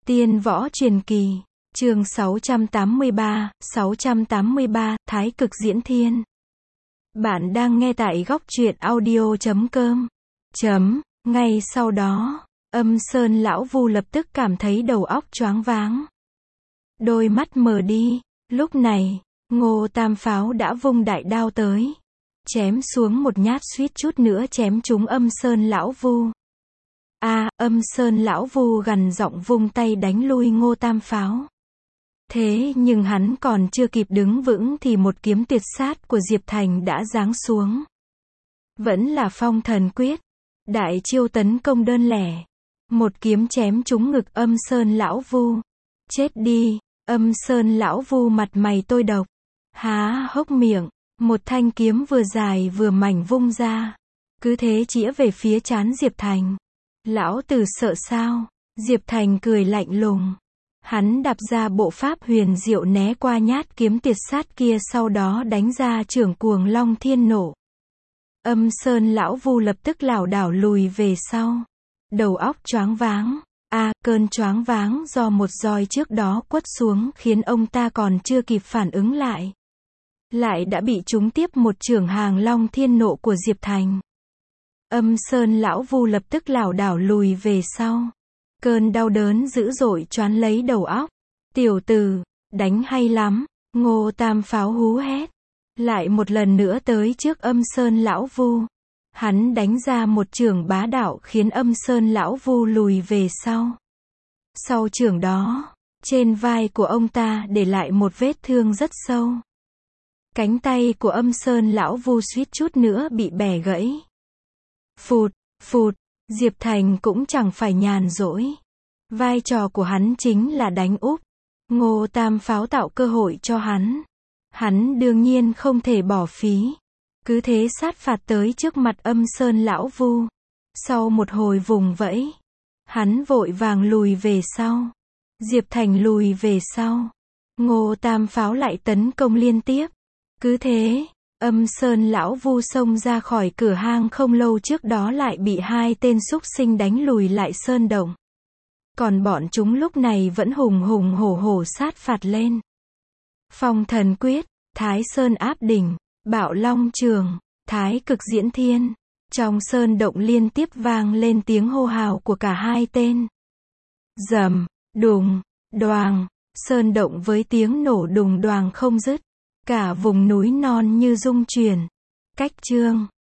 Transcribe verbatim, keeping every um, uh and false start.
Tiên võ truyền kỳ, chương sáu trăm tám mươi ba, sáu trăm tám mươi ba, Thái cực diễn thiên. Bạn đang nghe tại góc truyện audio chấm com. Chấm, ngay sau đó, Âm Sơn lão Vu lập tức cảm thấy đầu óc choáng váng. Đôi mắt mờ đi, lúc này, Ngô Tam Pháo đã vung đại đao tới. Chém xuống một nhát suýt chút nữa chém trúng Âm Sơn lão Vu. A, Âm Sơn lão Vu gằn giọng vung tay đánh lui Ngô Tam Pháo. Thế nhưng hắn còn chưa kịp đứng vững thì một kiếm tuyệt sát của Diệp Thành đã giáng xuống. Vẫn là Phong Thần Quyết, đại chiêu tấn công đơn lẻ. Một kiếm chém trúng ngực Âm Sơn lão Vu. Chết đi, Âm Sơn lão Vu mặt mày tôi độc, há hốc miệng, một thanh kiếm vừa dài vừa mảnh vung ra, cứ thế chĩa về phía trán Diệp Thành. Lão tử sợ sao? Diệp Thành cười lạnh lùng. Hắn đạp ra bộ pháp huyền diệu né qua nhát kiếm tuyệt sát kia, sau đó đánh ra chưởng Cuồng Long Thiên Nộ. Âm Sơn lão Vu lập tức lảo đảo lùi về sau. Đầu óc choáng váng. A, à, cơn choáng váng do một roi trước đó quất xuống khiến ông ta còn chưa kịp phản ứng lại, lại đã bị trúng tiếp một chưởng Hàng Long Thiên Nộ của Diệp Thành. Âm Sơn lão Vu lập tức lảo đảo lùi về sau. Cơn đau đớn dữ dội choán lấy đầu óc. Tiểu tử, đánh hay lắm, Ngô Tam Pháo hú hét. Lại một lần nữa tới trước Âm Sơn lão Vu. Hắn đánh ra một chưởng bá đạo khiến Âm Sơn lão Vu lùi về sau. Sau chưởng đó, trên vai của ông ta để lại một vết thương rất sâu. Cánh tay của Âm Sơn lão Vu suýt chút nữa bị bẻ gãy. Phụt, phụt, Diệp Thành cũng chẳng phải nhàn rỗi. Vai trò của hắn chính là đánh úp. Ngô Tam Pháo tạo cơ hội cho hắn. Hắn đương nhiên không thể bỏ phí. Cứ thế sát phạt tới trước mặt Âm Sơn lão Vu. Sau một hồi vùng vẫy, hắn vội vàng lùi về sau. Diệp Thành lùi về sau. Ngô Tam Pháo lại tấn công liên tiếp. Cứ thế, Âm Sơn lão Vu xông ra khỏi cửa hang không lâu trước đó lại bị hai tên súc sinh đánh lùi lại sơn động. Còn bọn chúng lúc này vẫn hùng hùng hổ hổ sát phạt lên. Phong Thần Quyết, Thái Sơn áp đỉnh, Bạo Long Trường, Thái cực diễn thiên. Trong sơn động liên tiếp vang lên tiếng hô hào của cả hai tên. Rầm, đùng, đoàng, sơn động với tiếng nổ đùng đoàng không dứt. Cả vùng núi non như rung chuyển. Cách chương